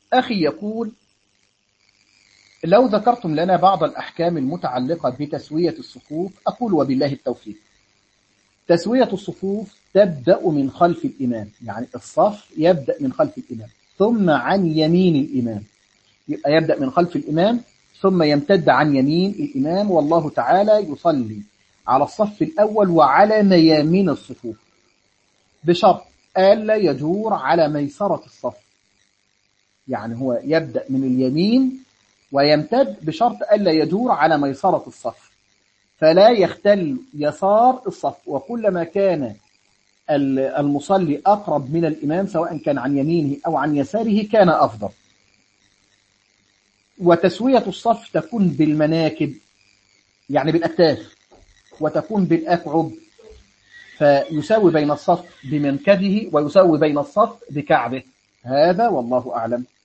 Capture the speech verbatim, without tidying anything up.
أخي يقول: لو ذكرتم لنا بعض الأحكام المتعلقة بتسوية الصفوف. أقول: وبالله التوفيق. تسوية الصفوف تبدأ من خلف الإمام، يعني الصف يبدأ من خلف الإمام ثم عن يمين الإمام، يبقى يبدأ من خلف الإمام ثم يمتد عن يمين الإمام، والله تعالى يصلي على الصف الأول وعلى ميامين الصفوف، بشرط ألا يجور على ميسرة الصف. يعني هو يبدأ من اليمين ويمتد بشرط ألا يجور على ميسرة الصف، فلا يختل يسار الصف. وكلما كان المصلي أقرب من الإمام سواء كان عن يمينه أو عن يساره كان أفضل. وتسوية الصف تكون بالمناكب، يعني بالأكتاف، وتكون بالأكعب، فيساوي بين الصف بمنكبه ويساوي بين الصف بكعبه. هذا والله أعلم.